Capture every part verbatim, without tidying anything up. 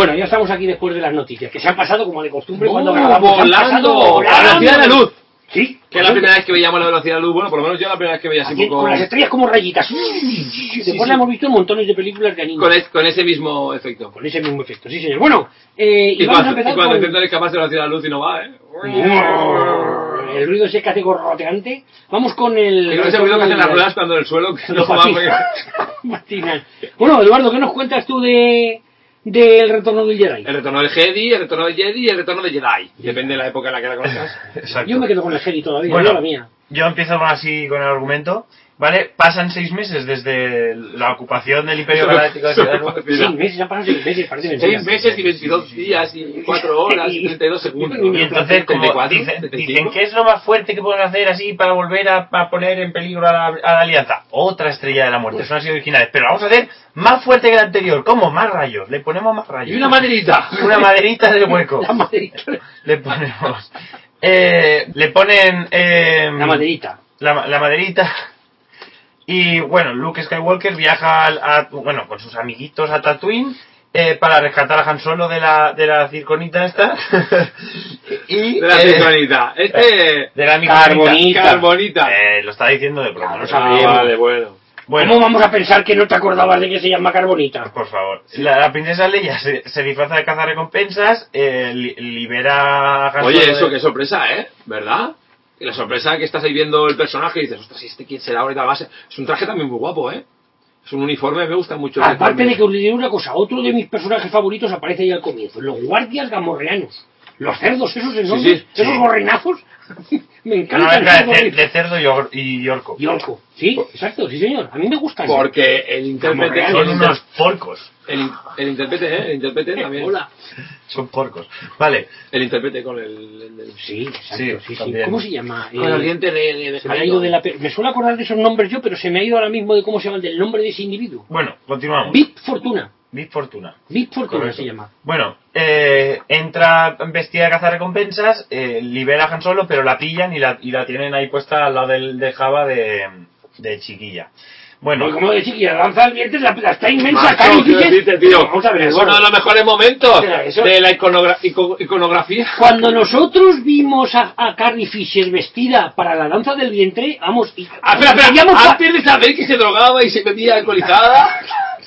Bueno, ya estamos aquí después de las noticias, que se han pasado como de costumbre ¡Oh, cuando grabamos. volando! ¡A la velocidad de la luz! Sí. Que es la primera vez que veíamos la velocidad de la luz. Bueno, por lo menos yo la primera vez que veía así Aquí, un poco... con las estrellas como rayitas. Sí, Después sí. la hemos visto en montones de películas de anime. Con, es, con ese mismo efecto. Con ese mismo efecto, sí señor. Bueno, eh, y, Y, vamos cuando, a empezar y cuando con... intentan escapar de la velocidad de la luz y no va, ¿eh? El ruido ese que hace gorroteante. Vamos con el... Y con ese ruido que hacen las ruedas cuando en el suelo que no va patinan. Bueno, Eduardo, ¿qué nos cuentas tú de... del retorno del Jedi? El retorno del Jedi, el retorno del Jedi y el retorno del Jedi. Depende de la época en la que la conozcas. Exacto. Yo me quedo con el Jedi todavía, bueno, yo la mía. Yo empiezo así con el argumento, ¿vale? Pasan seis meses desde la ocupación del Imperio Galáctico de Ciudad Nube. Seis meses, han pasado seis meses, parece mentira. Seis meses y veintidós días y cuatro horas y treinta y dos segundos. Y entonces, como dicen, dicen, ¿qué es lo más fuerte que pueden hacer así para volver a, a poner en peligro a la, a la Alianza? Otra estrella de la muerte, son así originales. Pero vamos a hacer más fuerte que la anterior. ¿Cómo? Más rayos. Le ponemos más rayos. Y una maderita. Una maderita del hueco. La maderita. Le ponemos... Eh, le ponen... Eh, la maderita. La, la maderita. Y bueno, Luke Skywalker viaja a, a, bueno, con sus amiguitos a Tatooine eh, para rescatar a Han Solo de la, de la circonita esta. y, de la eh, circonita. Este... De la carbonita. Carbonita. Eh, lo está diciendo de broma. No sabemos. Ah, vale, bueno. Bueno, ¿cómo vamos a pensar que no te acordabas de que se llama Carbonita? Por favor. La, la princesa Leia se, se disfraza de cazarrecompensas, eh, li, libera a Han Oye, Solo eso, de... qué sorpresa, ¿eh? ¿Verdad? Y la sorpresa que estás ahí viendo el personaje y dices, ostras, ¿y este quién será ahorita la base? Es un traje también muy guapo, ¿eh? Es un uniforme, me gusta mucho. Aparte de que os diré una cosa, otro de mis personajes favoritos aparece ahí al comienzo, los guardias gamorreanos. Los cerdos esos enormes, sí, sí, esos sí. gorrinazos. Me No, encantan. no, de, de cerdo y, or, y orco. Y orco, sí, exacto, sí señor. A mí me gustan. Porque el intérprete... Son unos porcos. El, el intérprete, ¿eh? El intérprete también. Hola. Son porcos. Vale. El intérprete con el... el, el... Sí, exacto, sí, sí, sí. ¿Cómo se llama? Con el diente de... de, de se me, ha ido de la, me suelo acordar de esos nombres yo, pero se me ha ido ahora mismo de cómo se llama, del nombre de ese individuo. Bueno, continuamos. Big Fortuna. Big Fortuna. Big Fortuna Correcto. se llama. Bueno, eh, entra vestida de cazarrecompensas, eh, libera a Han Solo, pero la pillan y la, y la tienen ahí puesta al lado del, de Java de, de chiquilla. Bueno, Pues como de chiquilla, lanza el diente, la, la está inmensa, Macho, quiero decirte, tío, vamos a ver, es Eduardo. uno de los mejores momentos Eso- de la iconogra ico iconografía. Cuando nosotros vimos a, a Carrie Fisher vestida para la danza del vientre, vamos, y, Ah, espera, espera, veíamos a- antes de saber que se drogaba y se bebía alcoholizada.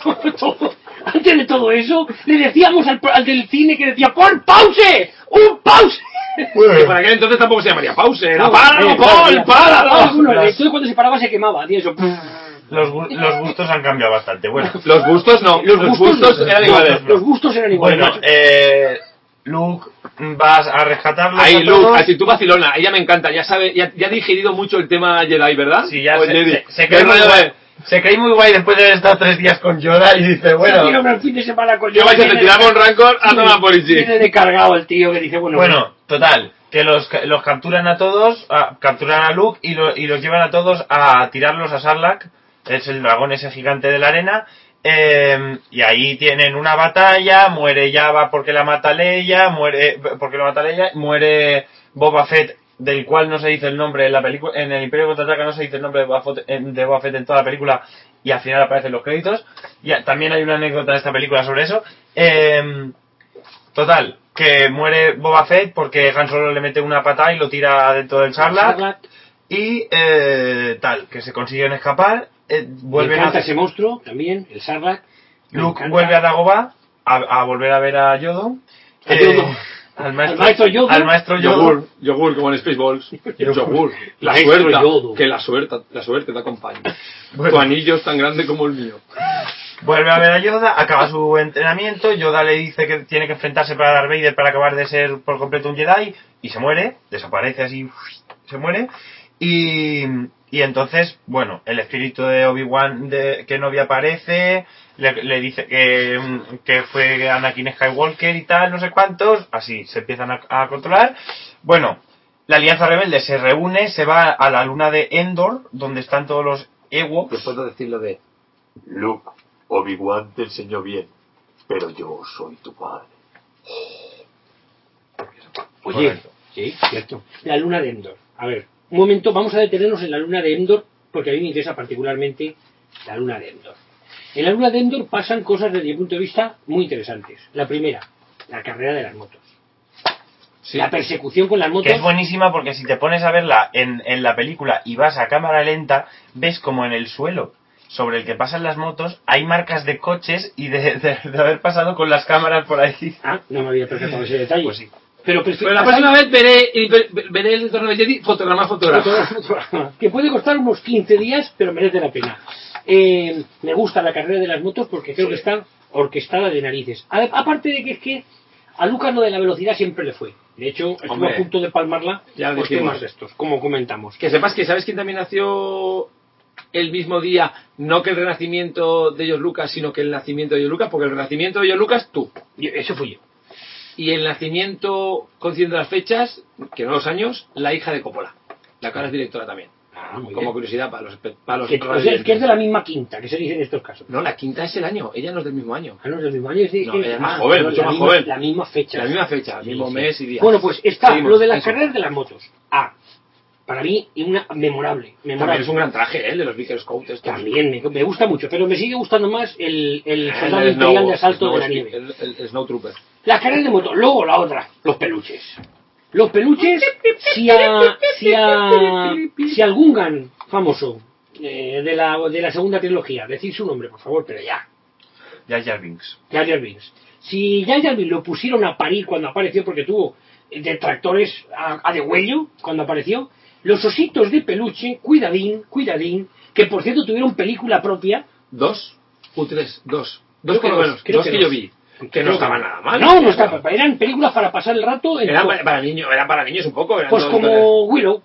todo- antes de todo eso, le decíamos al, al del cine que decía, ¡pon pause! ¡Un pause! Que para aquel entonces tampoco se llamaría pause, era No, páralo, eh, Paul, no, páralo. no, no, entonces cuando se paraba se quemaba, y eso. los, gu- los gustos han cambiado bastante. Bueno, Los gustos no, los, Los gustos, gustos, eran no, iguales. Los gustos eran iguales. bueno, macho. eh, Luke vas a rescatarlos Ahí, a Luke, todos. así tú vacilona, ella me encanta, ya sabe, ya, ya ha digerido mucho el tema Jedi, ¿verdad? Sí, ya O el se, Jedi. se, se cree El muy rollo guay, de, se cree muy guay después de haber estado tres días con Yoda y dice, bueno, Tío, pero el fin de semana con ¿qué vais a hacer? viene- ¿Tiramos un rancor? A tomar por Viene allí. de cargado el tío que dice, bueno, bueno, total, que los, los capturan a todos, a, capturan a Luke y, lo, y los llevan a todos a tirarlos a Sarlacc, es el dragón ese gigante de la arena, eh, y ahí tienen una batalla, muere Jabba porque la mata Leia, muere, porque lo mata Leia, muere Boba Fett, del cual no se dice el nombre en la película, en el Imperio Contraataca no se dice el nombre de Boba Fett en, de Boba Fett en toda la película, y al final aparecen los créditos, y también hay una anécdota de esta película sobre eso, eh, total, que muere Boba Fett porque Han Solo le mete una patada y lo tira dentro del Sarlacc, Sarlacc. y eh, tal, que se consiguen escapar, eh, Me vuelven encanta a... ese monstruo también, el Sarlacc. Me Luke encanta. vuelve a Dagobah a, a volver a ver a Yodo, A eh, Yodo. al maestro, Al maestro Yodo. al maestro Yodo. Yogur, yogur como en Spaceballs. Yogur. La Maestro suerte, Yodo. que la suerte, la suerte te acompañe. Bueno. Tu anillo es tan grande como el mío. Vuelve a ver a Yoda, acaba su entrenamiento, Yoda le dice que tiene que enfrentarse para Darth Vader para acabar de ser por completo un Jedi, y se muere, desaparece así, se muere, y, y entonces, bueno, el espíritu de Obi-Wan de Kenobi aparece, le, le dice que, que fue Anakin Skywalker y tal, no sé cuántos, así se empiezan a, a controlar. Bueno, la Alianza Rebelde se reúne, se va a la luna de Endor, donde están todos los Ewoks. Después de decirlo de Luke, Obi-Wan te enseñó bien, pero yo soy tu padre. Oye, Correcto. sí, cierto. La luna de Endor. A ver, un momento, vamos a detenernos en la luna de Endor, porque a mí me interesa particularmente la luna de Endor. En la luna de Endor pasan cosas desde mi punto de vista muy interesantes. La primera, la carrera de las motos. Sí. La persecución con las motos. Que es buenísima porque si te pones a verla en, en la película y vas a cámara lenta, ves como en el suelo sobre el que pasan las motos hay marcas de coches y de, de, de haber pasado con las cámaras por ahí. Ah, no me había percatado ese detalle. Pues sí. Pero, Pero la próxima vez veré, y ver- veré el torneo de Jedi fotograma a fotograma. que puede costar unos quince días, pero merece la pena. Eh, me gusta la carrera de las motos porque creo Sí. que está orquestada de narices. A- aparte de que es que a Lucas lo de la velocidad siempre le fue. De hecho, estuvo Hombre, a punto de palmarla ya lo por dijimos. temas de estos, como comentamos. Que sepas que, ¿sabes quién también nació el mismo día? No que el renacimiento de George Lucas, sino que el nacimiento de George Lucas, porque el renacimiento de George Lucas, tú. Yo- Eso fui yo. Y el nacimiento, coincidiendo las fechas, que no los años, la hija de Coppola. La cara es directora también. Ah, muy Como bien. curiosidad para los... Para los Que, o sea, es que es de la misma quinta, que se dice en estos casos. No, la quinta es el año, ella no es del mismo año. Ah, no, es del mismo año. Es de- No, ella es más ah, joven, pero mucho la más misma- joven. La misma fecha. La misma fecha, el Sí, mismo sí. mes y día. Bueno, pues está Seguimos, lo de las eso. carreras de las motos. Ah, para mí, una memorable. memorable. También es un gran traje, ¿eh? El de los Vickers Scouts. estos. También me, me gusta mucho, pero me sigue gustando más el, el soldado El imperial Snow- de asalto Snow de la Speed- nieve. El, el, el Snow Trooper. Las carreras de moto. Luego la otra, los peluches. Los peluches, si a, si a, si al Gungan famoso eh, de, la, de la segunda trilogía, decir su nombre, por favor, pero ya, Jar Jar Binks. Jar Jar Binks. Si Jar Jar Binks lo pusieron a parir cuando apareció, porque tuvo detractores a, a degüello cuando apareció, los ositos de peluche, cuidadín, cuidadín, que por cierto tuvieron película propia. ¿Dos? U tres, dos. Creo Dos que por lo dos, menos. creo Dos que que, dos. yo vi. Que Creo no que estaban no. nada mal. No, no estaban, eran películas para pasar el rato. En Eran to- para, para niños, eran para niños un poco. Eran pues dos como historias. Willow,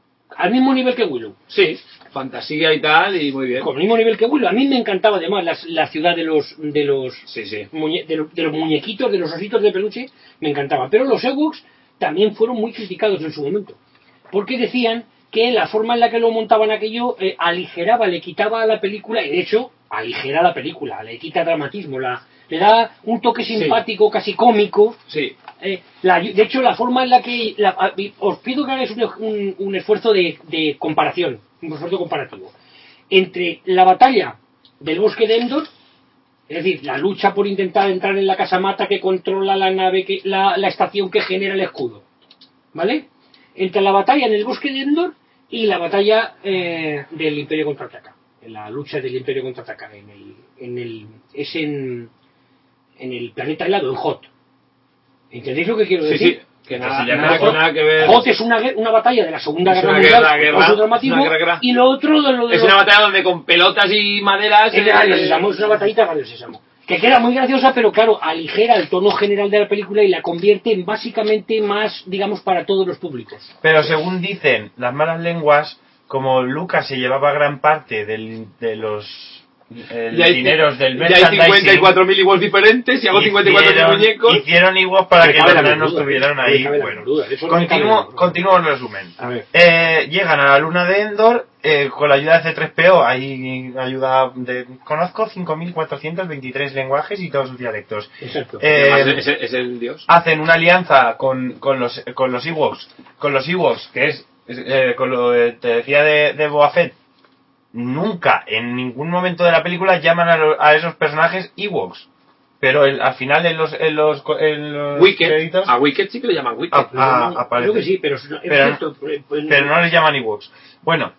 al mismo nivel que Willow. Sí, fantasía y tal, y muy bien. Con el mismo nivel que Willow. A mí me encantaba además la, la ciudad de los de los, Sí, sí. muñe- de, los de los muñequitos, de los ositos de peluche, me encantaba. Pero los Ewoks también fueron muy criticados en su momento. Porque decían que la forma en la que lo montaban aquello eh, aligeraba, le quitaba a la película, y de hecho, aligera la película, le quita dramatismo, la, le da un toque Sí. simpático, casi cómico. Sí. Eh, la- de hecho, la forma en la que... la- a- os pido que hagáis un, un- un esfuerzo de, de comparación, un esfuerzo comparativo, entre la batalla del bosque de Endor, es decir, la lucha por intentar entrar en la casamata que controla la nave, que, la, la estación que genera el escudo, ¿vale? Entre la batalla en el bosque de Endor y la batalla eh, del Imperio contraataca, en la lucha del Imperio contraataca, en el, en el, es en, en el planeta helado, en Hoth. ¿Entendéis lo que quiero Sí, decir? sí. Que Que nada, si ya nada, no- que nada que ver. Hoth es una, guer- una batalla de la Segunda Es Guerra una Mundial, guerra, con guerra, todo su es dramatismo, una guerra. y lo otro de lo de Es los- una batalla donde con pelotas y maderas. es de Radio eh, Sésamo, es una batallita de Radio Sésamo. Que queda muy graciosa, pero claro, aligera el tono general de la película y la convierte en básicamente más, digamos, para todos los públicos. Pero según dicen las malas lenguas, como Lucas se llevaba gran parte del, de los el Ya hay, dineros del ya hay merchandising, cincuenta y cuatro mil iguals diferentes y hago cincuenta y cuatro mil hicieron- muñecos. Hicieron igual para Me que cabe los la enanos duda, estuvieran me ahí. cabe la Bueno, duda, eso no me cabe continúo, la duda. continúo el resumen. A ver. Eh, llegan a la luna de Endor eh, con la ayuda de C tres P O. Ahí ayuda de, conozco cinco mil cuatrocientos veintitrés lenguajes y todos sus dialectos. Exacto. Eh, Además, es, es el dios. hacen una alianza con, con los con los Ewoks, con los Ewoks, que es, es, eh, con lo que te decía de, de Boba Fett. Nunca, en ningún momento de la película llaman a, lo- a esos personajes Ewoks, pero el- al final en los en los, en los Wicked. créditos A Wicked sí que le llaman Wicked. Ah, Lo ah, llaman- aparece. creo que sí, pero, es- es Pero- cierto, eh, pues, pero no les llaman Ewoks. Bueno,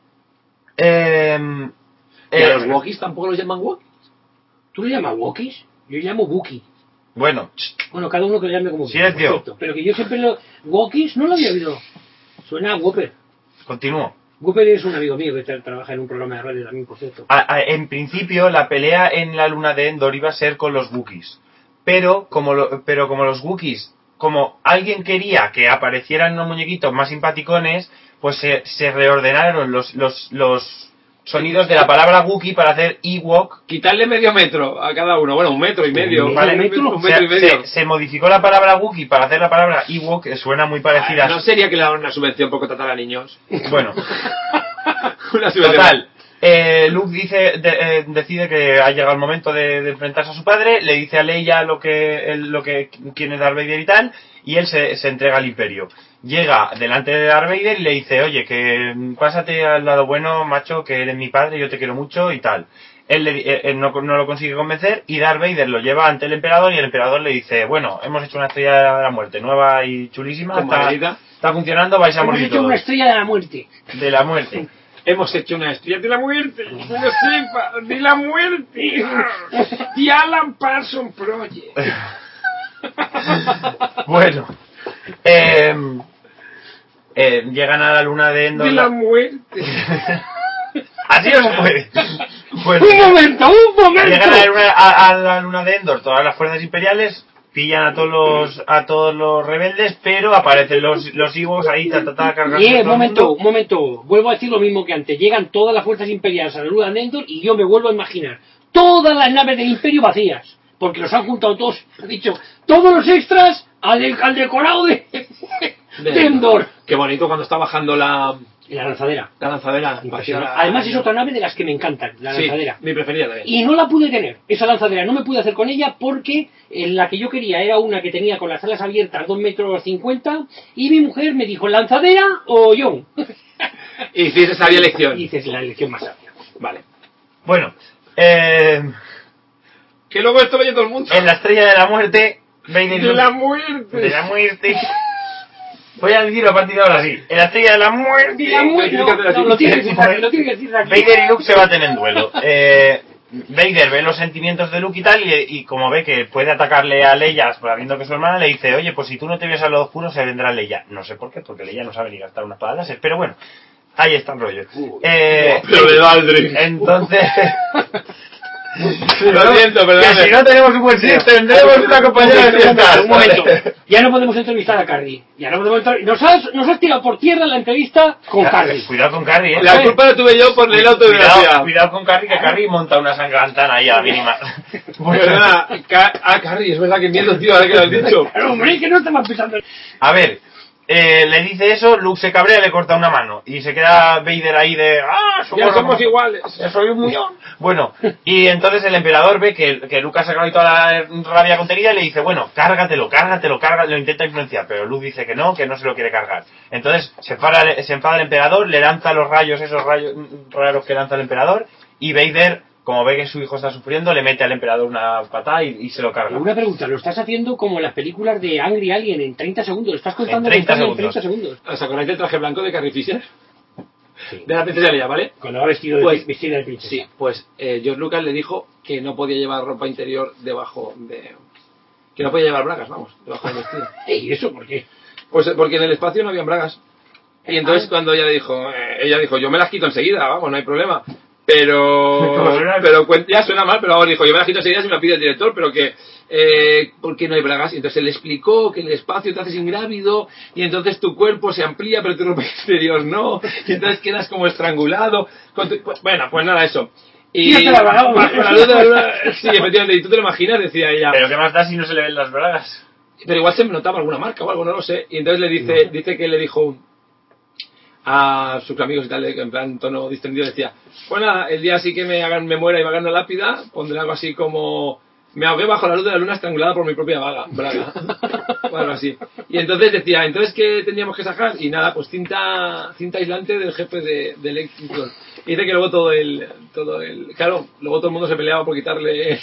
eh, Y a eh, los Wookiees tampoco los llaman Wookiees. ¿Tú le llamas Wookiees? Yo llamo Wookie. bueno, Bueno, cada uno que le llame como quiera, por Silencio. cierto. Pero que yo siempre lo... Wookiees no lo había oído. Suena a Whopper. continúo. Whopper es un amigo mío que tra- trabaja en un programa de radio también, por cierto. A- a- en principio la pelea en la luna de Endor iba a ser con los Wookiees, pero como lo- pero como los Wookiees, como alguien quería que aparecieran unos muñequitos más simpaticones, pues se, se reordenaron los, los, los sonidos de la palabra Wookiee para hacer Ewok. Quitarle medio metro a cada uno. Bueno, un metro y medio. ¿Vale? Un metro, un Se, metro y medio. se- se modificó la palabra Wookiee para hacer la palabra Ewok, que suena muy parecida. Ah, no sería que le daban una subvención por contratar a niños. Bueno, Una subvención. total. Eh, Luke dice, de- eh, decide que ha llegado el momento de, de enfrentarse a su padre, le dice a Leia lo que, él- lo que quiere Darth Vader y tal, y él se, se entrega al Imperio. Llega delante de Darth Vader y le dice, oye, que mm, pásate al lado bueno, macho, que eres mi padre, yo te quiero mucho y tal. él, le, él, él no, no lo consigue convencer y Darth Vader lo lleva ante el emperador y el emperador le dice, bueno, hemos hecho una estrella de la muerte nueva y chulísima, está, está funcionando, vais a Hemos morir hecho todos. una estrella de la muerte. De la muerte. Hemos hecho una estrella de la muerte, que lo sepa, de la muerte. The Alan Parsons Project. Bueno, eh, eh, llegan a la luna de Endor. De la muerte. Así os puede. Pues, ¡Un momento, un momento! llegan a la, luna, a, a la luna de Endor todas las fuerzas imperiales, pillan a todos los a todos los rebeldes, pero aparecen los los Ewoks ahí, ta, ta, ta, cargando. Y, eh, todo un el momento, mundo. un momento. Vuelvo a decir lo mismo que antes. Llegan todas las fuerzas imperiales a la luna de Endor y yo me vuelvo a imaginar todas las naves del Imperio vacías. Porque los han juntado todos, he dicho, todos los extras al, al decorado de, de Endor. Qué bonito cuando está bajando la, La lanzadera. la lanzadera. Impresionante. Además es otra nave de las que me encantan, la Sí, lanzadera. mi preferida también. Y no la pude tener, esa lanzadera, no me pude hacer con ella porque eh, la que yo quería era una que tenía con las alas abiertas dos metros cincuenta y mi mujer me dijo, ¿lanzadera o John? Y hiciste sabia elección. Y dices, la elección más sabia. Vale. Bueno, eh, Que luego esto lo oye todo el mundo. en la estrella de la muerte, Vader De la muerte. de la muerte. Voy a decirlo a partir de ahora sí. En la estrella de la muerte. Y la muerte, no, no, lo tienes que decir aquí, lo tienes que decir aquí. Vader y Luke se baten en duelo. Eh, Vader ve los sentimientos de Luke y tal, y, y como ve que puede atacarle a Leia, pues, sabiendo que es su hermana, le dice, oye, pues si tú no te ves al lado oscuro, se vendrá Leia. No sé por qué, porque Leia no sabe ni gastar una espada láser, pero bueno, ahí está el rollo. Eh, Pero de Aldrin. entonces... Lo siento, perdón. Que si no tenemos un buen sí, tendremos una compañera de Un momento, fiestas. un momento. Ya no podemos entrevistar a Carrie. Ya no podemos entrev- nos has, nos has tirado por tierra la entrevista con Carrie. Cuidado con Carrie, eh. La culpa la tuve yo por leer la Cuidado, autobiografía. cuidado con Carrie, que Carrie monta una sangrantana ahí a la mínima. ¿Verdad? Ca- Ah, Carrie, es verdad que miedo, tío, ahora que lo has dicho. Pero hombre, que no estamos pensando. A ver, eh, le dice eso, Luke se cabrea y le corta una mano. Y se queda Vader ahí de... ¡Ah, Ya somos iguales. Ya soy un muñón. Bueno, y entonces el emperador ve que, que Luke ha sacado ahí toda la rabia contenida y le dice, bueno, cárgatelo, cárgatelo, cárgatelo, lo intenta influenciar, pero Luke dice que no, que no se lo quiere cargar. Entonces se enfada, se enfada el emperador, le lanza los rayos, esos rayos raros que lanza el emperador, y Vader, como ve que su hijo está sufriendo, le mete al emperador una patada y, y se lo carga. Una pregunta, lo estás haciendo como en las películas de Angry Alien en treinta segundos. Lo estás contando En treinta la historia en segundos. treinta segundos. ¿Os acordáis del traje blanco de Carrie Fisher? Sí. De la princesa Leia, ¿vale? Cuando va vestido de, Pues- vestida de princesa. Sí, pues eh, George Lucas le dijo que no podía llevar ropa interior debajo de... Que no podía llevar bragas, vamos, debajo del vestido. ¿Y eso por qué? Pues eh, porque en el espacio no habían bragas. Y entonces Ah. cuando ella le dijo, eh, ella dijo, yo me las quito enseguida, vamos, no hay problema. Pero, Como suena- pero cuen- ya suena mal, pero ahora dijo, yo me las quito enseguida si me lo pide el director, pero que, eh, ¿por qué no hay bragas? Y entonces él le explicó que en el espacio te haces ingrávido y entonces tu cuerpo se amplía, pero tu ropa exterior no, y entonces quedas como estrangulado. Con tu- pues, bueno, pues nada, eso. Y Tírate la braga, bajo la luz de la luna, sí, efectivamente, y tú te lo imaginas, decía ella. Pero ¿qué más da si no se le ven las bragas? Pero igual se me notaba alguna marca o algo, no lo sé. Y entonces le dice, dice que le dijo a sus amigos y tal, en plan tono distendido, decía, pues nada, el día sí que me hagan, me muera y me hagan una lápida, pondré algo así como, me ahogué bajo la luz de la luna estrangulada por mi propia vaga, braga. O algo así. Y entonces decía, entonces ¿qué tendríamos que sacar? Y nada, pues cinta, cinta aislante del jefe de, de Electron. Y dice que luego todo el, todo el, claro, luego todo el mundo se peleaba por quitarle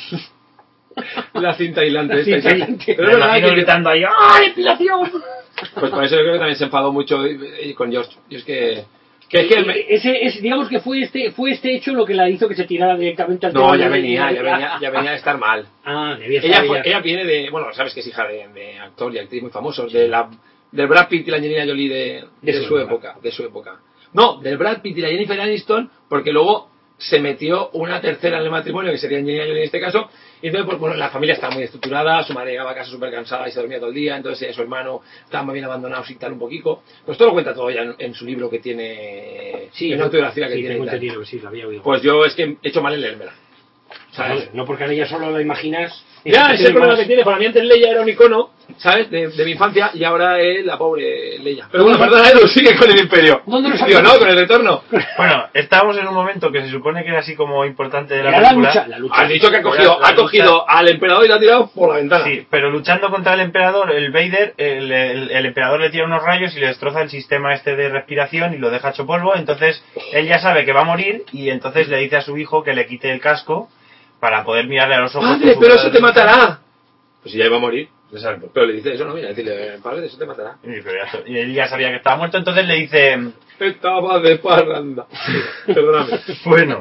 la cinta aislante. esta. cinta aislante. Pero Me es verdad imagino que- gritando ahí, ¡ah! ¡Ah, depilación! Pues por eso yo creo que también se enfadó mucho eh, con George. Y es que, que es que él me- Ese, ese, digamos que fue este, fue este hecho lo que la hizo que se tirara directamente al no, tema ya de- venía, de- ya venía, ya venía de estar mal. Ah, debía Ella, estar fue- ya. ella viene de, bueno, sabes que es hija de, de actor y actriz muy famosos, de la, del Brad Pitt y la Angelina Jolie de, de, De su su época. época, de su época. No, del Brad Pitt y la Jennifer Aniston, porque luego se metió una tercera en el matrimonio, que sería Angelina Jolie en este caso, y entonces, pues, bueno, la familia estaba muy estructurada, su madre llegaba a casa súper cansada y se dormía todo el día, entonces ella, su hermano estaba más bien abandonado y tal un poquito. Pues todo lo cuenta todo ya en, en su libro que tiene, Sí, en una autobiografía que sí, tiene tengo y tal. entendido que sí, lo había oído. Pues yo es que he hecho mal en leérmela. ¿sabes? No, porque ahora ya solo lo imaginas. Ya, ese es el problema que tiene. Para mí antes Leia era un icono, ¿sabes? De, de mi infancia, y ahora es la pobre Leia. Pero bueno, perdona, Edu, sigue con el Imperio. ¿Dónde lo Digo, no, con el retorno. Bueno, estamos en un momento que se supone que era así como importante de la Era película. la lucha, la lucha. Has dicho que ha cogido, La ha cogido lucha- al emperador y lo ha tirado por la ventana. Sí, pero luchando contra el emperador, el Vader, el, el, el emperador le tira unos rayos y le destroza el sistema este de respiración y lo deja hecho polvo. Entonces él ya sabe que va a morir y entonces le dice a su hijo que le quite el casco para poder mirarle a los ojos. Padre, pero eso te matará. Pues si ya iba a morir. Pero le dice eso, no, mira, decirle, padre, eso te matará. Sí, pero ya, y él ya sabía que estaba muerto, entonces le dice... Estaba de parranda. Perdóname. Bueno,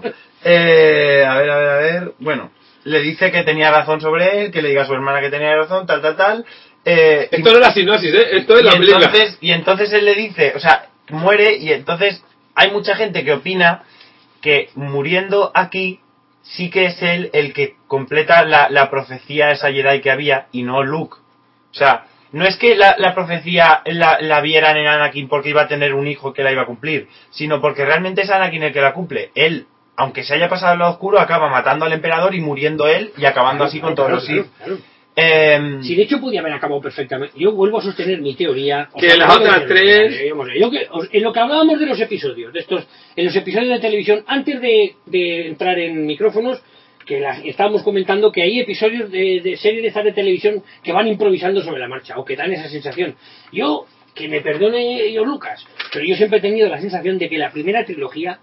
eh, a ver, a ver, a ver... Bueno, le dice que tenía razón sobre él, que le diga a su hermana que tenía razón, tal, tal, tal... Eh, Esto no es la sinopsis, ¿eh? Esto es y la película. entonces, y entonces él le dice, o sea, muere y entonces hay mucha gente que opina que muriendo aquí sí que es él el que completa la, la profecía esa Jedi que había y no Luke. O sea, no es que la, la profecía la, la vieran en Anakin porque iba a tener un hijo que la iba a cumplir, sino porque realmente es Anakin el que la cumple. Él, aunque se haya pasado al lado oscuro, acaba matando al emperador y muriendo él y acabando Claro, así claro, con todos claro, los Sith. claro, claro. Eh, Si de hecho podía haber acabado perfectamente. Yo vuelvo a sostener mi teoría. Que O sea, las no otras me- tres- digamos, yo que, os- en lo que hablábamos de los episodios, de estos, en los episodios de televisión, antes de, de entrar en micrófonos, que las- estábamos comentando que hay episodios de, de series de estas de televisión que van improvisando sobre la marcha, o que dan esa sensación. Yo, que me perdone yo Lucas, pero yo siempre he tenido la sensación de que la primera trilogía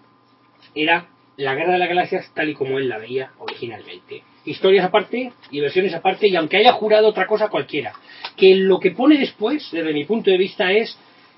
era la Guerra de las Galaxias tal y como él la veía originalmente. Historias aparte y versiones aparte, y aunque haya jurado otra cosa cualquiera. Que lo que pone después, desde mi punto de vista, es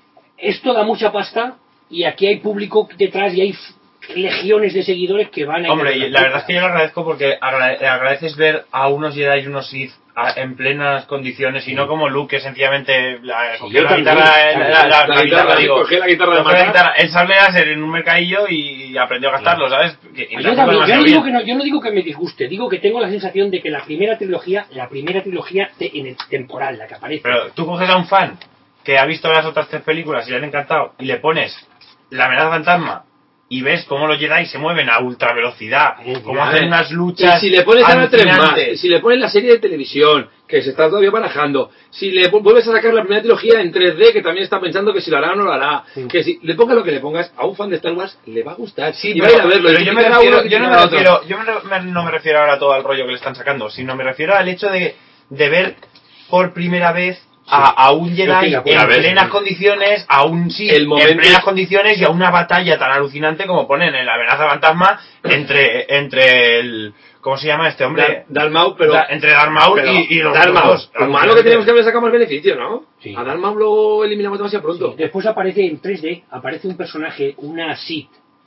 esto da mucha pasta y aquí hay público detrás y hay f- legiones de seguidores que van a... Hombre, y la verdad es que yo lo agradezco porque agra- agradeces ver a unos Jedi y unos Sith a- en plenas condiciones y no como Luke, que sencillamente la, cogió yo la también, guitarra, la, también. la- la- La la guitarra, digo, cogió la guitarra de cogió la matar. guitarra, el sable láser en un mercadillo y aprendió a gastarlo, ¿sabes? Que- y Yo, tampoco también, yo, demasiado no digo bien. que no, yo no digo que me disguste, digo que tengo la sensación de que la primera trilogía, la primera trilogía te- en el temporal, la que aparece, Pero tú coges a un fan que ha visto las otras tres películas y le han encantado y le pones la amenaza fantasma y ves cómo los Jedi se mueven a ultra velocidad, cómo A hacen ver, unas luchas y si le pones ahora tres más, alucinantes. y si le pones la serie de televisión, que se está todavía barajando, si le vu- vuelves a sacar la primera trilogía en tres D, que también está pensando que si lo hará o no lo hará, Sí. que si le pongas lo que le pongas, a un fan de Star Wars le va a gustar. Sí, y pero, va a ir a verlo. pero y yo, si me quiere a refiero, uno, yo no quiere me a otro. refiero, yo me- me- no me refiero ahora a todo el rollo que le están sacando, sino me refiero al hecho de, de ver por primera vez a, a un Yo estoy Jedi de acuerdo. en A ver, plenas sí. condiciones, a un Sith El en momento- plenas condiciones y a una batalla tan alucinante como ponen en la amenaza fantasma entre, entre el, ¿cómo se llama este hombre? Dar- Dalmau, pero... Da- entre Darth Maul pero y, y los Darth Maul, dos. humano que tenemos que haber sacado más beneficio, ¿no? Sí. A Darth Maul lo eliminamos demasiado pronto. Sí, después aparece en tres D, aparece un personaje, una Sith.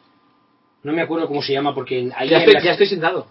No me acuerdo cómo se llama porque en- ahí Ya en estoy, las- ya estoy sentado.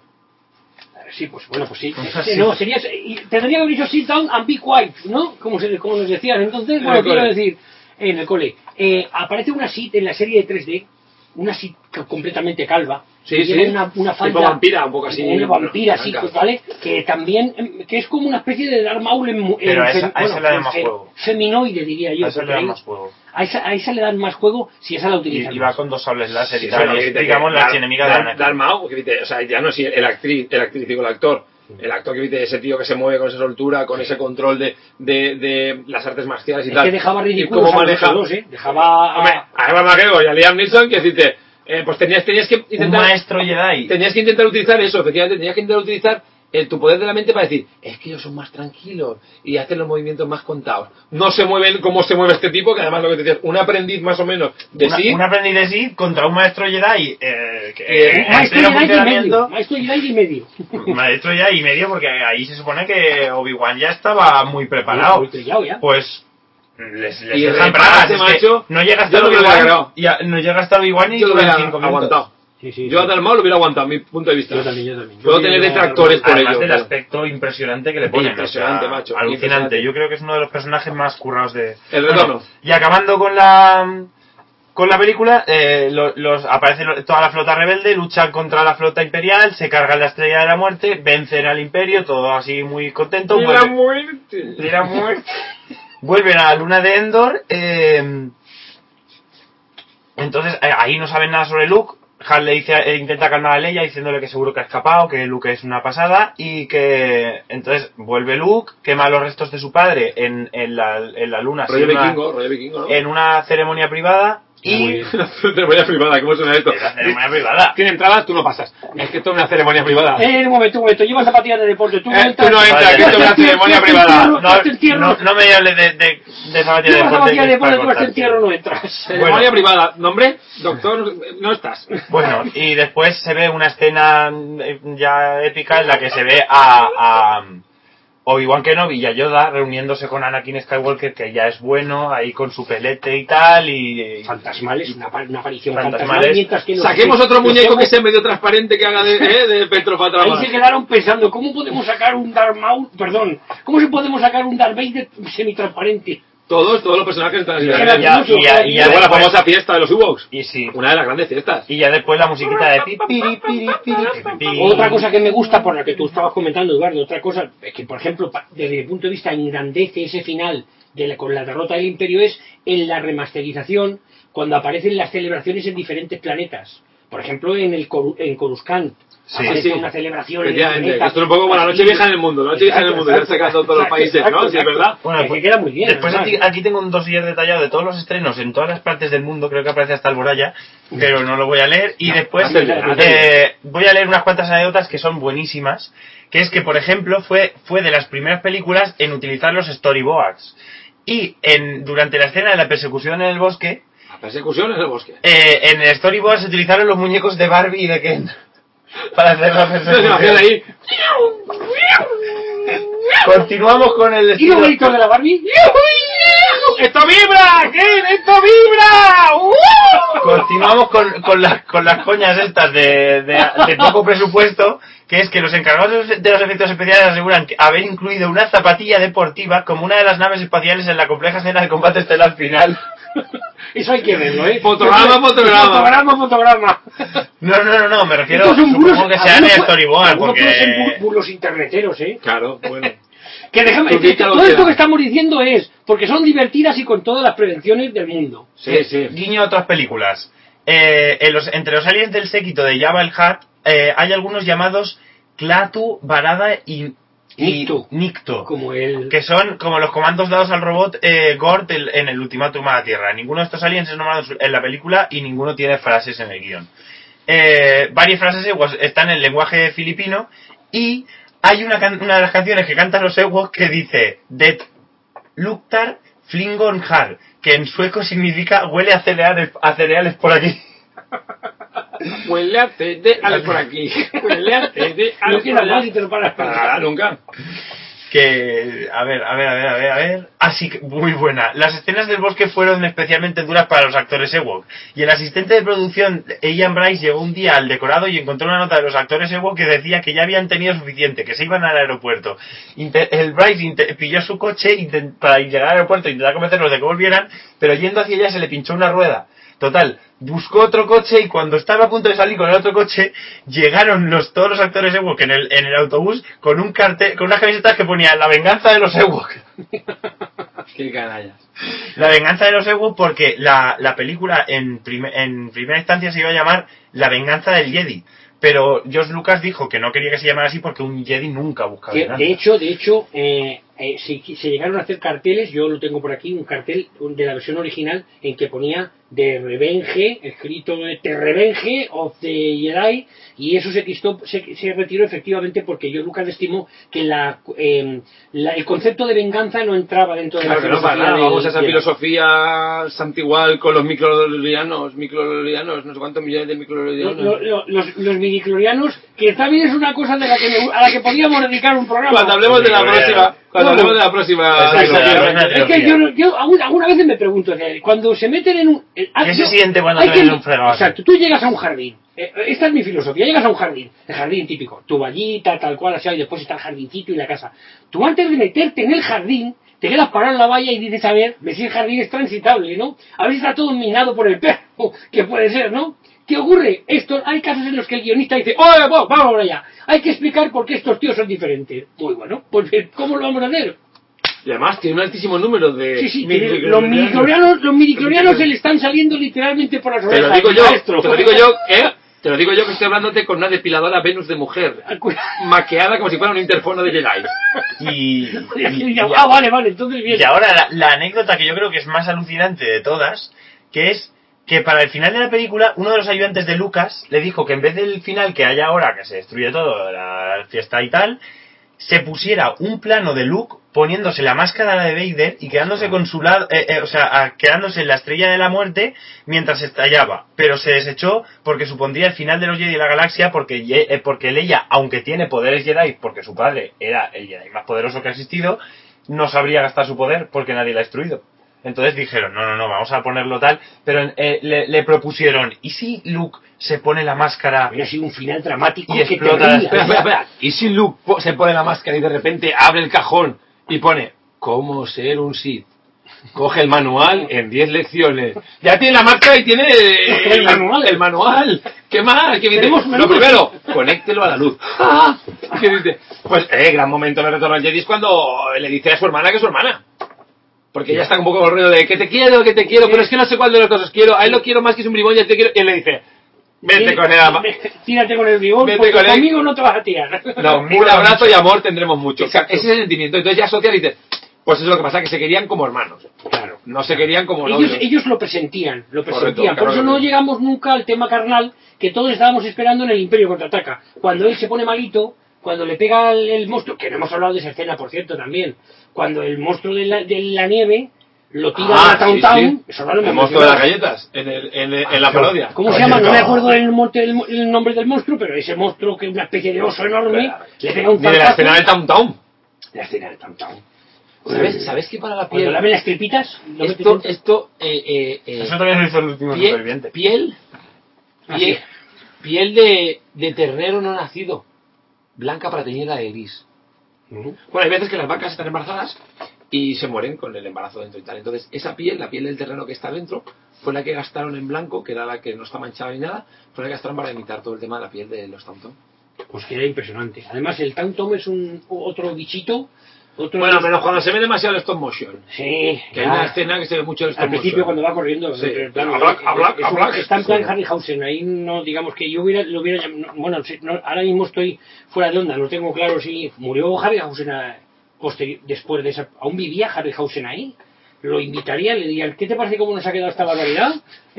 Sí, pues bueno, pues sí. Pues Sí, sí. no, sería, y tendría que haber dicho sit down and be quiet, ¿no? Como, se, como nos decían. Entonces, En bueno, el quiero cole. decir, en el cole. Eh, aparece una Sith en la serie de tres D, una Sith c- completamente calva. Sí, que sí. lleva una, una falda. Tipo vampira, un poco así, Una vampira, blanca. sí, ¿vale? Que también, em, que es como una especie de Darth Maul en, mu- Pero en a esa- fem- a esa le dan en más fe- juego. feminoide, diría yo. A esa porque le dan ahí- más juego. a esa, a esa le dan más juego si esa la Y, utilizan. y va más. con dos sables láser y Sí, tal. bueno, Y que- explicamos que la Dar- archienemiga de Dar- Anakin. Darth Maul, que viste, o sea, ya no es el actriz, el actriz, digo, el actor. El actor que viste, ese tío que se mueve con esa soltura, con ese control de, de, de las artes marciales y Es tal. que dejaba Y ridículos cómo a los maneja. otros dos, ¿eh? Dejaba... Hombre, a Evan McGregor y a Liam Neeson, que decirte, eh, pues tenías, tenías que Un intentar. maestro Jedi. Tenías que intentar utilizar eso, efectivamente, tenías que intentar utilizar eh, tu poder de la mente para decir, es que ellos son más tranquilos y hacen los movimientos más contados. No se mueven como se mueve este tipo, que además lo que te decías, un aprendiz más o menos de Una- sí. un aprendiz de Sith contra un maestro Jedi eh, que, Eh, en Maestro pleno Jedi y medio. funcionamiento. Maestro Jedi y medio. Maestro Jedi y medio, porque ahí se supone que Obi-Wan ya estaba muy preparado. Muy trillado ya. Pues les, les Y dejan reparte, parar, es que macho, no llega hasta yo lo hubiera Obi-Wan agarrado. y a- no llega hasta Obi-Wan y Yo lo duran hubiera cinco minutos. aguantado. Sí, sí, Yo a sí. Darth Maul lo hubiera aguantado, mi punto de vista. Yo también, yo también. Puedo Yo tener hubiera- detractores por Además ello. del pero- aspecto impresionante que le ponen. Impresionante, o sea, macho, Alucinante. impresionante. Yo creo que es uno de los personajes más currados de... El retorno. Y acabando con la... Con la película, eh, lo- los, aparece lo- toda la flota rebelde, luchan contra la flota imperial, se cargan la estrella de la muerte, vencen al imperio, todo así muy contento. Y la vuelven- muerte. y la muerte. Vuelven a la luna de Endor. eh, entonces, eh, ahí no saben nada sobre Luke. Han le dice, eh, intenta calmar a Leia diciéndole que seguro que ha escapado, que Luke es una pasada y que entonces vuelve Luke, quema los restos de su padre en, en, la, en la luna, rollo en una, vikingo, rollo vikingo, ¿no? en una ceremonia privada y ceremonia privada, ¿cómo suena esto? la ceremonia privada. Tiene entradas, tú no pasas. Es que esto es una ceremonia privada. Eh, un momento, un momento, llevas zapatillas de deporte, tú no Eh, entras. tú no entras, que esto es una ceremonia privada. No, no, no me hables de, de, de zapatillas de Llevas deporte. zapatillas de que es para deporte, tú a este cortarte. entierro no entras. Ceremonia Bueno. privada. Nombre, doctor, no estás. Bueno, y después se ve una escena eh, ya épica en la que se ve a, a Obi-Wan Kenobi y a Yoda reuniéndose con Anakin Skywalker, que ya es bueno, ahí con su pelete y tal, y... Fantasmales, una, una aparición Fantasmales. fantasmal, mientras que los- Saquemos otro los muñeco hemos- que sea medio transparente que haga de, eh, de Petro para Ahí atrás. se quedaron pensando, ¿cómo podemos sacar un Darth Maul, perdón, cómo se podemos sacar un Darth Vader semitransparente? Todos, todos los personajes están así. Y ya, Y ya, y ya, y ya luego la después- famosa fiesta de los Ewoks. y sí. Una de las grandes fiestas. Y ya después la musiquita de pi, piri, piri, piri, piri. Otra cosa que me gusta, por la que tú estabas comentando, Eduardo, otra cosa, es que, por ejemplo, pa- desde mi punto de vista, engrandece ese final de la- con la derrota del Imperio es en la remasterización, cuando aparecen las celebraciones en diferentes planetas. Por ejemplo, en el Coru- en Coruscant. Sí, aparece sí. una celebración en el Efectivamente, planeta. esto es un poco como la noche vieja en el mundo, la noche vieja en el mundo, ya sacando todos los países, ¿no? Sí, es verdad. Bueno, Es que pues, queda muy bien. después además. aquí, aquí tengo un dossier detallado de todos los estrenos en todas las partes del mundo, creo que aparece hasta el Boraya, pero no lo voy a leer. Y después hazte bien, hazte eh, voy a leer unas cuantas anécdotas que son buenísimas, que es que, por ejemplo, fue, fue de las primeras películas en utilizar los storyboards. Y en, durante la escena de la persecución en el bosque, La persecución en el bosque. eh, en el storyboard se utilizaron los muñecos de Barbie y de Ken para hacer la Entonces, imagínate persecución. ahí. Continuamos con el ¿Y los estilo... gritos de la Barbie? ¡Esto vibra! ¿Qué? ¡Esto vibra! ¡Uh! Continuamos con, con, las, con las coñas estas de, de, de poco presupuesto, que es que los encargados de los efectos especiales aseguran que haber incluido una zapatilla deportiva como una de las naves espaciales en la compleja escena de combate estelar final. Eso hay que verlo, ¿eh? Fotograma, fotograma. Fotograma, fotograma. No, no, no, no, me refiero, Estos son supongo bulos- que sean algunos en pu- storyboard, algunos pueden ser bu- porque... bulos interneteros, ¿eh? Claro, bueno. Que déjame, Tú que- quítalo, todo esto queda. que estamos diciendo es porque son divertidas y con todas las prevenciones del mundo. Sí, sí. Guiño a otras películas. Eh, en los, entre los aliens del séquito de Jabba el Hutt eh, hay algunos llamados Klaatu, Barada y, y Nicto. Nicto, Como el... que son como los comandos dados al robot eh, Gord el- en el Ultimátum a la Tierra. Ninguno de estos aliens es nombrado en la película y ninguno tiene frases en el guión. Eh, varias frases Ewoks están en lenguaje filipino y hay una, can- una de las canciones que cantan los Ewoks que dice Det luktar flingon har, que en sueco significa huele a cereales, a cereales por aquí. Huele a té de al por aquí. Huele a té de al No por queda allá. mal si te lo paras. Para nada, nunca. Que, a ver, a ver, a ver, a ver, a ver. Así que, muy buena. Las escenas del bosque fueron especialmente duras para los actores Ewok. Y el asistente de producción, Ian Bryce, llegó un día al decorado y encontró una nota de los actores Ewok que decía que ya habían tenido suficiente, que se iban al aeropuerto. Inte- el Bryce inte- pilló su coche intent- para llegar al aeropuerto e intentar convencerlos de que volvieran, pero yendo hacia allá se le pinchó una rueda. Total, buscó otro coche y cuando estaba a punto de salir con el otro coche, llegaron los, todos los actores Ewok en el, en el autobús con un cartel, con unas camisetas que ponía La venganza de los Ewok. Qué canallas. La venganza de los Ewok porque la, la película en, prim- en primera instancia se iba a llamar La venganza del Jedi. Pero George Lucas dijo que no quería que se llamara así porque un Jedi nunca busca Que, venganza. de hecho, de hecho, eh, eh, se, se llegaron a hacer carteles, yo lo tengo por aquí, un cartel de la versión original en que ponía The Revenge, escrito The Revenge of the Jedi, y eso se, quistó, se, se retiró efectivamente porque yo Lucas estimó que la, eh, la- el concepto de venganza no entraba dentro de Claro la que no para filosofía nada. del Vamos a esa Jedi. filosofía santigual con los microlorianos, microlorianos, no sé cuántos millones de Los, microlorianos. los, los, los midiclorianos, que también es una cosa de la que me- a la que podíamos dedicar un programa. Cuando hablemos de la próxima, cuando No, no. hablemos de la próxima. Exacto, trilogía. la reina Es que yo, yo alguna, alguna vez me pregunto, que cuando se meten en un... eh, ¿Qué se yo- siente cuando hay te que- ven en un fregado así? Exacto, tú llegas a un jardín. eh, esta es mi filosofía. Llegas a un jardín, el jardín típico, tu vallita, tal cual, así, y después está el jardincito y la casa. Tú antes de meterte en el jardín, te quedas parado en la valla y dices, a ver, ver si el jardín es transitable, ¿no? A ver si está todo minado por el perro, que puede ser, ¿no? ¿Qué ocurre? Esto, hay casos en los que el guionista dice, ¡oye, vamos, vamos para allá! Hay que explicar por qué estos tíos son diferentes. Muy bueno, pues ¿cómo lo vamos a hacer? Y además tiene un altísimo número de. Sí, sí, tiene- los midiclorianos, los midiclorianos se le están saliendo literalmente por las Te lo orejas. digo yo, maestro. te lo digo yo, ¿eh? Te lo digo yo que estoy hablándote con una depiladora Venus de mujer, maqueada como si fuera un interfono de Jedi. Y, y, y, ah, vale, vale, entonces bien. Y ahora la, la anécdota que yo creo que es más alucinante de todas, que es que para el final de la película, uno de los ayudantes de Lucas le dijo que en vez del final que hay ahora, que se destruye todo, la fiesta y tal, se pusiera un plano de Luke poniéndose la máscara de Vader y quedándose con su lado, eh, eh, o sea, a, quedándose en la estrella de la muerte mientras estallaba, pero se desechó porque supondría el final de los Jedi de la galaxia, porque eh, porque Leia, aunque tiene poderes Jedi, porque su padre era el Jedi más poderoso que ha existido, no sabría gastar su poder porque nadie la ha destruido. Entonces dijeron, no, no, no, vamos a ponerlo tal, pero eh, le, le propusieron, ¿y si Luke se pone la máscara? Hubiera sido un final dramático y que explota te la Espera, espera, espera. ¿Y si Luke se pone la máscara y de repente abre el cajón y pone cómo ser un Sith? Coge el manual en diez lecciones. Ya tiene la máscara y tiene eh, el manual. El manual. ¿Qué más? ¿Qué dice? Tenemos Lo menús. primero, conéctelo a la luz. ¿Qué dice? Pues, eh, gran momento de Retorno al Jedi es cuando le dice a su hermana que es su hermana. Porque ella está un poco con el rollo de que te quiero, que te quiero, pero es que no sé cuál de los dos os quiero. A él lo quiero más que es un bribón y a él te quiero. Y él le dice, vete con él. Tírate con el bribón, Vete porque con él. conmigo no te vas a tirar. No, un abrazo y amor tendremos mucho. Exacto. Ese es el sentimiento. Entonces ya asocia y dice, pues eso es lo que pasa, que se querían como hermanos. Claro. No se querían como Ellos, novios. ellos lo presentían, lo Correcto, presentían. claro Por eso que no sí. llegamos nunca al tema carnal que todos estábamos esperando en el Imperio Contraataca. Cuando él se pone malito, cuando le pega el, el monstruo, que no hemos hablado de esa escena, por cierto, también. Cuando el monstruo de la, de la nieve lo tira Ah, a Town sí, Town, sí. eso no lo El hemos monstruo de las mencionado. galletas, en, el, en, el- en la parodia. ¿Cómo se Oye, llama? No me no. acuerdo el, monte- el, el nombre del monstruo, pero ese monstruo que es una especie de oso enorme, Claro. le pega un Ni de la zarpazo. escena del Town Town. La escena del Town Town. ¿Sabes, ¿Sabes que para la Cuando piel? lamen las tripitas, no Esto, me esto, eh, eh, eh, Eso también lo hizo el último piel, superviviente. piel, piel, piel de, de ternero no nacido, blanca para teñirla de gris. Bueno, hay veces que las vacas están embarazadas y se mueren con el embarazo dentro y tal. Entonces, esa piel, la piel del terreno que está dentro, fue la que gastaron en blanco, que era la que no está manchada ni nada, fue la que gastaron para imitar todo el tema de la piel de los Town Town. Pues que era impresionante. Además, el Town Tom es un otro bichito. Otro Bueno, menos cuando se ve demasiado el stop motion. Sí, Que hay una escena que se ve mucho el stop al principio motion. cuando va corriendo. Sí. eh, claro, Habla- eh, habla- es un- habla- está en plan sí. Harryhausen. Ahí no, digamos que yo hubiera, lo hubiera llam- bueno, sí, no, ahora mismo estoy fuera de onda, no tengo claro si murió Harryhausen a- posteri- después de esa. ¿Aún vivía Harryhausen ahí? Lo invitaría, le diría, ¿qué te parece cómo nos ha quedado esta barbaridad?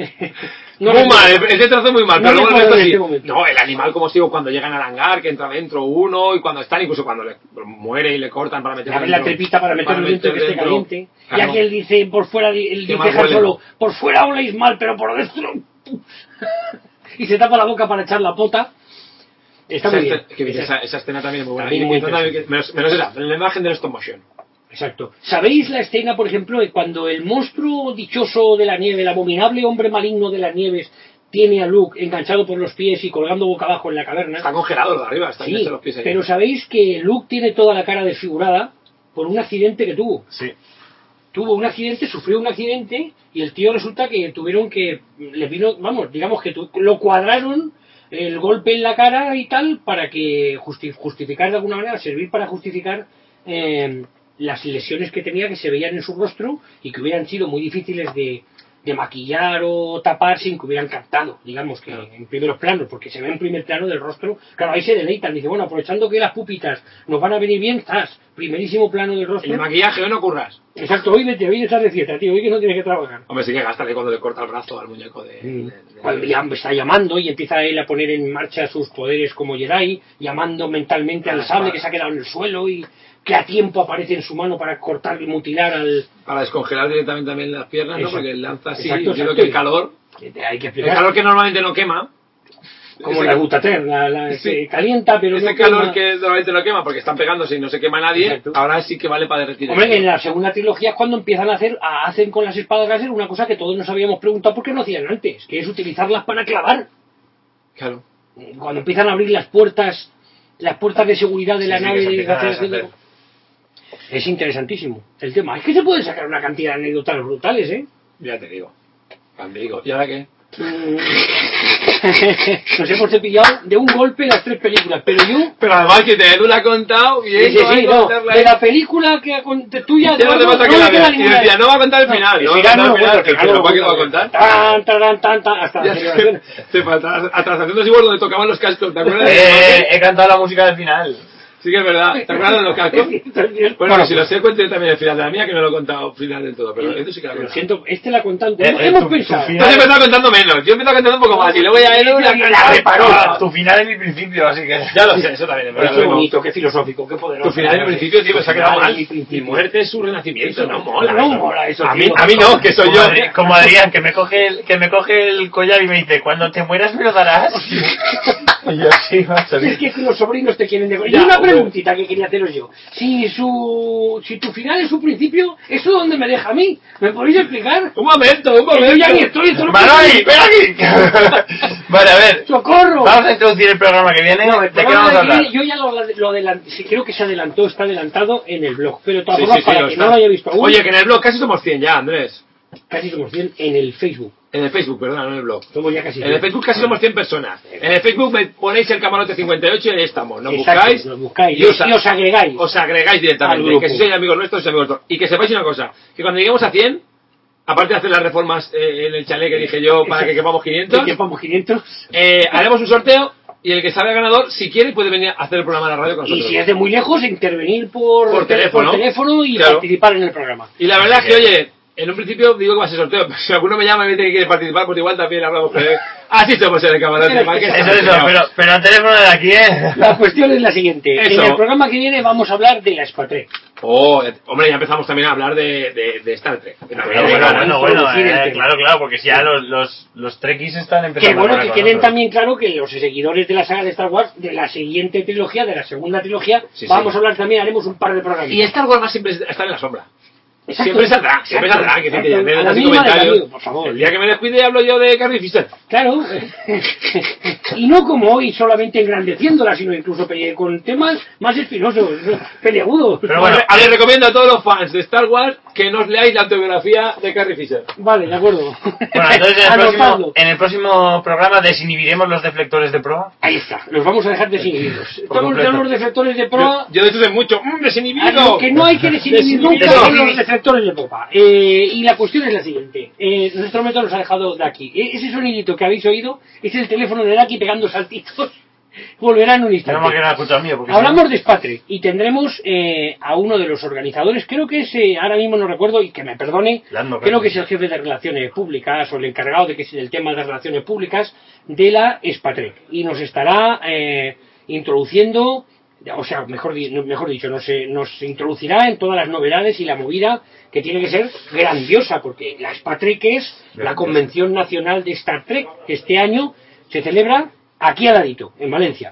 No muy recuerdo. mal, ese trozo muy mal, No pero luego el recuerdo resto en sí. este momento. No, el animal, como os digo, cuando llegan al hangar, que entra dentro uno, y cuando están, incluso cuando le muere y le cortan para Le meterlo abren la dentro, trepita para meterlo dentro que esté dentro. caliente. Claro. Y aquí él dice, por fuera, él Qué dice mal Han huele. Solo, por fuera oléis mal, pero por dentro... y se tapa la boca para echar la pota. Está Esa, muy bien. escena- que bien, esa, esa escena también es muy buena. También Y muy también- interesante. menos, menos esa, la imagen del stop motion. Exacto. ¿Sabéis la escena, por ejemplo, de cuando el monstruo dichoso de la nieve, el abominable hombre maligno de las nieves, tiene a Luke enganchado por los pies y colgando boca abajo en la caverna? Está congelado lo de arriba, está Sí, hecho los pies ahí. pero sabéis que Luke tiene toda la cara desfigurada por un accidente que tuvo. Sí. Tuvo un accidente, sufrió un accidente y el tío resulta que tuvieron que, le vino, vamos, digamos que tu- lo cuadraron el golpe en la cara y tal para que justi- justificar de alguna manera, servir para justificar eh, las lesiones que tenía que se veían en su rostro y que hubieran sido muy difíciles de, de maquillar o tapar sin que hubieran captado, digamos que Claro. en primeros planos, porque se ve en primer plano del rostro, claro, ahí se deleitan, dice, bueno, aprovechando que las pupitas nos van a venir bien, estás, primerísimo plano del rostro. El de maquillaje, hoy no curras. Exacto, hoy vete, hoy estás de fiesta, tío, hoy que no tienes que trabajar. Hombre, sí que gástale cuando le corta el brazo al muñeco de... Mm. de- de- Cuando ya está llamando y empieza él a poner en marcha sus poderes como Jedi, llamando mentalmente al sable que se ha quedado en el suelo y que a tiempo aparece en su mano para cortar y mutilar al... Para descongelar directamente también las piernas, ¿no? Exacto. Porque lanza así, Exacto, yo creo exacto. que el calor... que te- hay que El explicar. calor que normalmente no quema... Como ese- la Gutater, la, la- Sí. se calienta pero Ese no calor quema. que normalmente no quema porque están pegándose y no se quema nadie, Exacto. ahora sí que vale para derretir. el Hombre, en hielo. la segunda trilogía es cuando empiezan a hacer, a- hacen con las espadas láser una cosa que todos nos habíamos preguntado por qué no hacían antes, que es utilizarlas para clavar. Claro. Cuando empiezan a abrir las puertas, las puertas de seguridad de Sí, la sí, nave que se de empiezan a Generación de- deshacer. Es interesantísimo el tema. Es que se puede sacar una cantidad de anécdotas brutales, ¿eh? Ya te digo. Ya te digo. ¿Y ahora qué? Mm. Nos hemos cepillado de un golpe las tres películas, pero yo... Pero además que te Edu la ha contado y Sí, sí, eso sí, hay que no, contarla de ahí. la película que de tuya... Ya no te falta que me la queda veas. Y ninguna. decía, no va a contar el final. El No va a final contar no, el final. bueno, ¿El final para qué lo va a contar? Tan, tan, tan, tan, hasta Ya la sé, celebración. se fue atrás, atrás haciendo así donde tocaban los cascos, ¿te acuerdas? Eh, he cantado la música del final. Sí que es verdad. ¿Te acuerdas de los cascos? Bueno, Bueno, si lo sé, cuento yo también el final de la mía, que no lo he contado final del todo, pero esto sí que lo he Lo contado. siento, este la ha contado. Eh, eh, Hemos tu- tu pensado. final- Tú has empezado contando menos, yo he empezado contando un poco más, y luego ya Edu la la reparó. Ah, tu final es mi principio, así que... Ya lo sé, eso también es Pero verdad. qué bonito, qué filosófico, qué poderoso. Tu final en el principio, tío, me se ha quedado mal. Mi Mi principio. muerte es su renacimiento, no mola. No eso. mola eso, A mí, tío. a mí no, que soy como yo. Adri- como Adrián, que me coge el, que me coge el collar y me dice, cuando te mueras me lo darás. Y yo, sí, macho. Es que los sobrinos te quieren de... Y Ya, una hombre. preguntita que quería haceros yo. Si su si tu final es su principio, ¿eso dónde me deja a mí? ¿Me podéis explicar? Un momento, un Que momento. yo ya ni estoy, esto no ¡Manoli, ven aquí! Vale, a ver, ¡Socorro! vamos a introducir el programa que viene. No, el ¿De qué programa vamos a que hablar? viene, yo ya lo, lo adelanté, sí, creo que se adelantó, está adelantado en el blog, pero de todas Sí, formas, sí, sí, para lo que está. no lo haya visto aún, Oye, que en el blog casi somos cien ya, Andrés. casi somos cien en el Facebook, En el Facebook, perdón, no en el blog. somos ya casi En el Facebook casi somos cien personas. En el Facebook me ponéis el camarote cincuenta y ocho y ahí estamos. Nos Exacto, buscáis, nos buscáis, y os, y os agregáis. os agregáis Al directamente. grupo. Que si sois amigos nuestros, sois amigos nuestros. Y que sepáis una cosa, que cuando lleguemos a cien, aparte de hacer las reformas eh, en el chalet que dije yo para que quepamos quinientos, Que vamos quinientos. eh, haremos un sorteo y el que salga ganador, si quiere, puede venir a hacer el programa de la radio con Y nosotros. si es de muy lejos, intervenir por, Por teléfono. por teléfono y Claro. participar en el programa. Y la verdad es que, oye, en un principio digo que va a ser sorteo, pero si alguno me llama y me dice que quiere participar, pues igual también hablamos con él. Así somos en el camarote. ¿para qué? Eso, eso, pero, pero el teléfono de aquí, ¿eh? La cuestión es la siguiente. Eso. En el programa que viene vamos a hablar de la Espatrek. Oh, hombre, ya empezamos también a hablar de, de, de Star Trek. Que también Bueno, es bueno, bueno, bueno, bueno, introducir el eh, tema. claro, claro, porque si ya los, los, los trekkies están empezando Que bueno, a hablar que con queden nosotros. también claro que los seguidores de la saga de Star Wars, de la siguiente trilogía, de la segunda trilogía, Sí, vamos sí. a hablar también, haremos un par de programas. Y Star Wars va siempre a estar en la sombra. Exacto. Siempre saldrá, siempre Exacto, saldrá. Que exacto. que ya A la así mínima del comentarios. amigo, por favor. El día que me descuide hablo yo de Carrie Fisher. Claro, y no como hoy solamente engrandeciéndola, sino incluso pe- con temas más espinosos, peleagudos. Pero bueno, A ver, recomiendo a todos los fans de Star Wars que nos leáis la autobiografía de Carrie Fisher. Vale, de acuerdo. Bueno, entonces en el, próximo, Anotadlo. en el próximo programa desinhibiremos los deflectores de proa. Ahí está, los vamos a dejar desinhibidos. Por Estamos completo. en los deflectores de Yo, proa. yo de esto sé mucho. ¡Mmm, A desinhibido! lo que no hay que desinhibir nunca Desinhibido. son los deflectores de popa. Eh, y la cuestión es la siguiente. Eh, nuestro método nos ha dejado Daki. Eh, ese sonidito que habéis oído es el teléfono de Daki pegando saltitos. Volverá en un instante. Tenemos que no escuchar mío. Porque Hablamos si de Spatrek y tendremos eh, a uno de los organizadores, creo que es, eh, ahora mismo no recuerdo, y que me perdone, Lando creo Carlos. que es el jefe de relaciones públicas o el encargado de que es el tema de relaciones públicas de la Spatrek. Y nos estará eh, introduciendo, o sea, mejor, di- mejor dicho, nos, eh, nos introducirá en todas las novedades y la movida que tiene que ser grandiosa, porque la Spatrek es la Grandiosa. Convención Nacional de Star Trek, que este año se celebra aquí al ladito, en Valencia.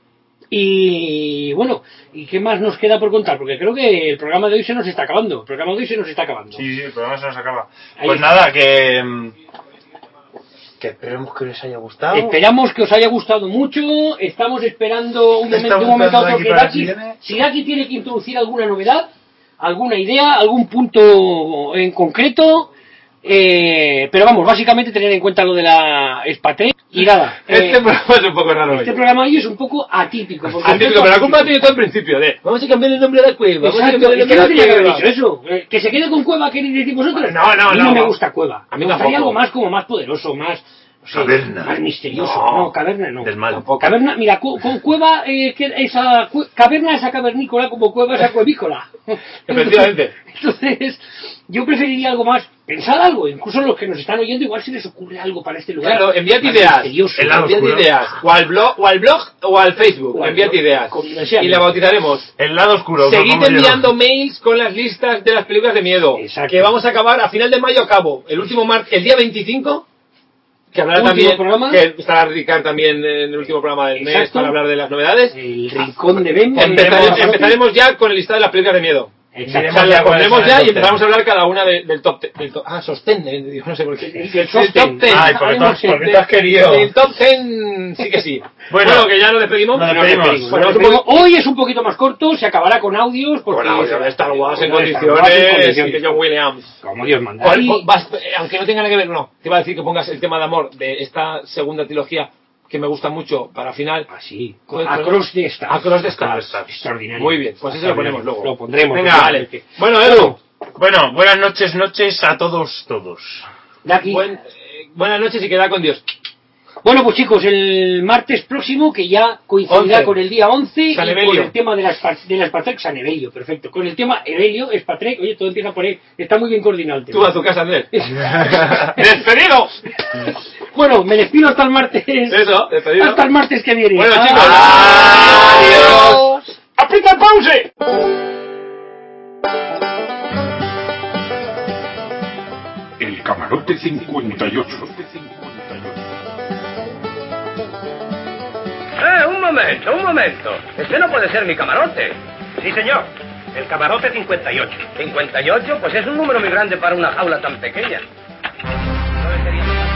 Y bueno, ¿y qué más nos queda por contar? Porque creo que el programa de hoy se nos está acabando. El programa de hoy se nos está acabando. Sí, sí, el programa se nos acaba. Ahí Pues está. nada, que... mm, Que esperemos que les haya gustado. Esperamos que os haya gustado mucho. Estamos esperando un momento, Estamos un momento a otro esperando que aquí para Daki, el siguiente. si Daki tiene que introducir alguna novedad, alguna idea, algún punto en concreto. Eh, pero vamos, básicamente tener en cuenta lo de la Spatrek y nada. eh, Este programa es un poco raro. este hoy. programa hoy es un poco atípico. porque Atípico, pero la culpa tiene todo el principio de vamos a cambiar el nombre de la cueva, vamos a Exacto, cambiar el es que nombre no de tenía la que haber cueva. dicho eso. Eh, que se quede con Cueva, ¿queréis decir vosotros? No, no, a mí no. no me gusta Cueva. A mí me gustaría tampoco. algo más como más poderoso, más... no sé, Caverna. más misterioso. No. No, caverna no. Del mal. Tampoco. Caverna, mira, cu- con Cueva, eh, que esa cu- caverna esa cavernícola como Cueva esa cuevícola. Efectivamente. Entonces, yo preferiría algo más. Pensad algo, incluso los que nos están oyendo, igual si les ocurre algo para este lugar. Claro, enviad más ideas. misterioso. El lado Enviad oscuro. ideas. O al blog, o al blog, o al Facebook. O al Enviad blog. ideas. Como decía, Y la bautizaremos. El lado oscuro. Seguid como yo. enviando mails con las listas de las películas de miedo. Exacto. Que vamos a acabar a final de mayo a cabo. El último mar el día veinticinco. Que hablará Último también. programa. Que estará Ricard también en el último programa del mes Exacto. para hablar de las novedades. El rincón de Ben. Empezare- empezaremos ya con el listado de las películas de miedo. Exacto. O sea, las ponemos ya y Top empezamos a ten. hablar cada una de- del top ten. Del top, ah, sostén, eh, digo, no sé por qué. Del Del sostén. top ten. Ay, porque tú has- porque tú has querido. Del top ten, sí que sí. Bueno, Bueno, que ya nos despedimos. nos Nos despedimos. despedimos, Bueno, nos un poco- despedimos. Hoy es un poquito más corto, se acabará con audios. Porque Con audio de Star Wars en Con Star Wars en condiciones, condiciones. y de John Williams. Como Dios manda. Pon- Y- pon- vas- eh, aunque no tenga nada que ver, no. Te iba a decir que pongas el tema de amor de esta segunda trilogía que me gusta mucho para final. Así, Pues- Across the Stars. Across the Stars. Extraordinario. Muy bien, pues eso lo ponemos luego. Lo pondremos. Venga, naturalmente. Bueno, Edu, Bueno, buenas noches, noches a todos, todos. De aquí. buen- eh, buenas noches y queda con Dios. Bueno, pues chicos, el martes próximo, que ya coincidirá once. con el día once, San y Evelio. con el tema de las, par- de las Patrek, San Evelio, perfecto. Con el tema Evelio, Espatrek, oye, todo empieza por ahí, está muy bien coordinado el tema. Tú a tu casa, Andrés. ¡Despedido! Bueno, me despido hasta el martes. Eso, despedido. Hasta el martes que viene. Bueno, chicos. Adiós. ¡Aprieta el pause! El camarote cincuenta y ocho. Eh, un momento, un momento. Este no puede ser mi camarote. Sí, señor. El camarote cincuenta y ocho. ¿cincuenta y ocho? Pues es un número muy grande para una jaula tan pequeña. No debería-